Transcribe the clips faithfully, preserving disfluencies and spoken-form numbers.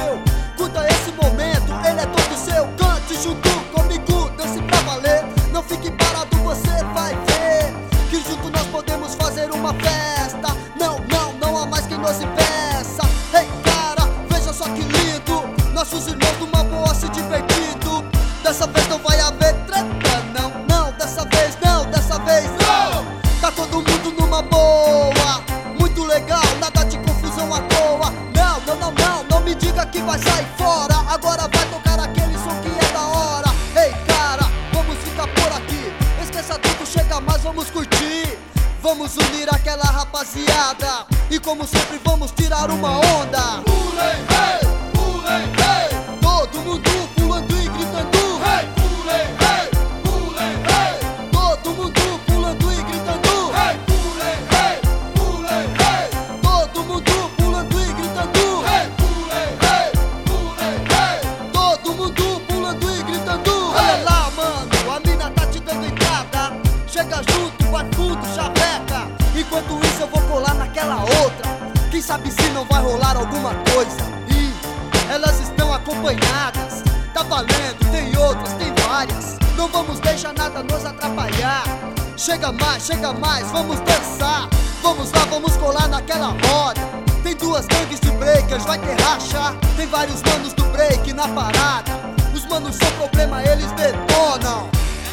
seu. Curta esse momento, ele é todo seu. Cante junto comigo, dance pra valer. Não fique parado, você vai ver que junto nós podemos fazer uma festa. Não, não, não há mais quem nos impeça. Ei, cara, veja só que lindo, nossos irmãos numa boa se divertindo. Dessa vez não vai haver treta, não, não. Dessa vez não, dessa vez não. Tá todo mundo numa boa, muito legal, nada de confusão à toa. Não, não, não, não, não me diga que vai sair fora. Agora vai tocar aquele som que é da hora. Ei, cara, vamos ficar por aqui. Esqueça tudo, chega mais, vamos curtir. Vamos unir aquela rapaziada e como sempre vamos tirar uma onda. Pulem, hey, pulem, hey. Todo mundo pulando e gritando. Hey, pulem, hey, pulem, hey. Todo mundo pulando e gritando. Hey, pulem, hey, pulem, hey. Todo mundo pulando e gritando. Hey, pulem, hey, pulem, hey. Todo mundo pulando e gritando. Olha lá, mano, a mina tá te dando entrada. Chega junto, vai fundo, chaveca. Enquanto isso eu vou colar naquela outra. Quem sabe se não vai rolar alguma coisa. E elas estão acompanhadas. Tá valendo, tem outras, tem várias. Não vamos deixar nada nos atrapalhar. Chega mais, chega mais, vamos dançar. Vamos lá, vamos colar naquela roda. Tem duas gangues de breakers, vai ter racha. Tem vários manos do break na parada. Os manos são problema, eles detonam.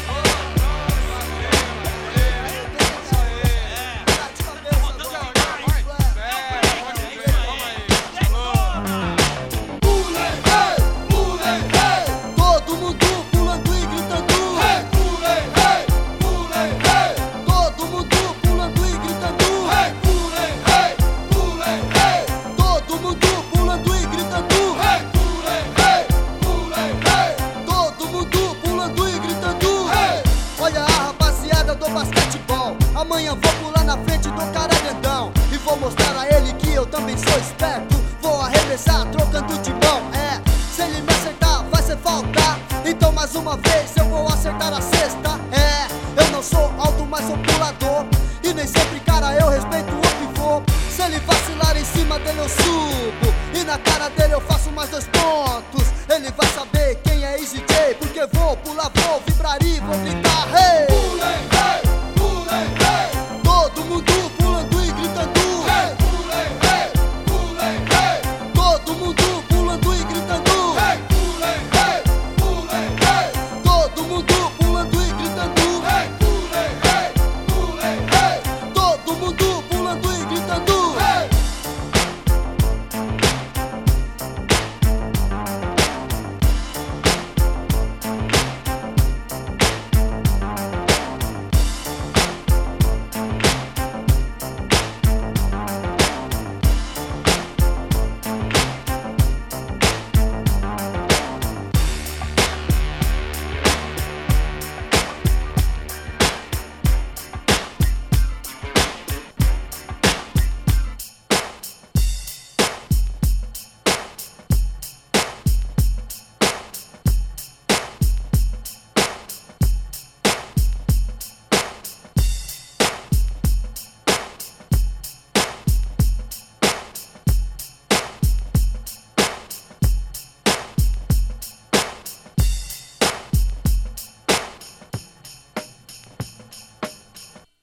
Todo mundo pulando e gritando. Hey, pulem, hey, pulem, hey. Todo mundo pulando e gritando. Hey, pulem, hey, pulem, hey. Todo mundo pulando e gritando. Hey, pulem, hey, pulem, hey. Todo mundo pulando e gritando. Hey. Olha a rapaziada do basquetebol. Amanhã vou pular na frente do cara grandão e vou mostrar a ele que eu também sou esperto. Vou arremessar trocando de mão. É, se ele me acertar vai ser falta. Então mais uma vez eu vou acertar a cesta. É, eu não sou alto, mas sou pulador. E nem sempre, cara, eu respeito o pivô. Se ele vacilar em cima dele eu subo e na cara dele eu faço mais dois pontos. Ele vai saber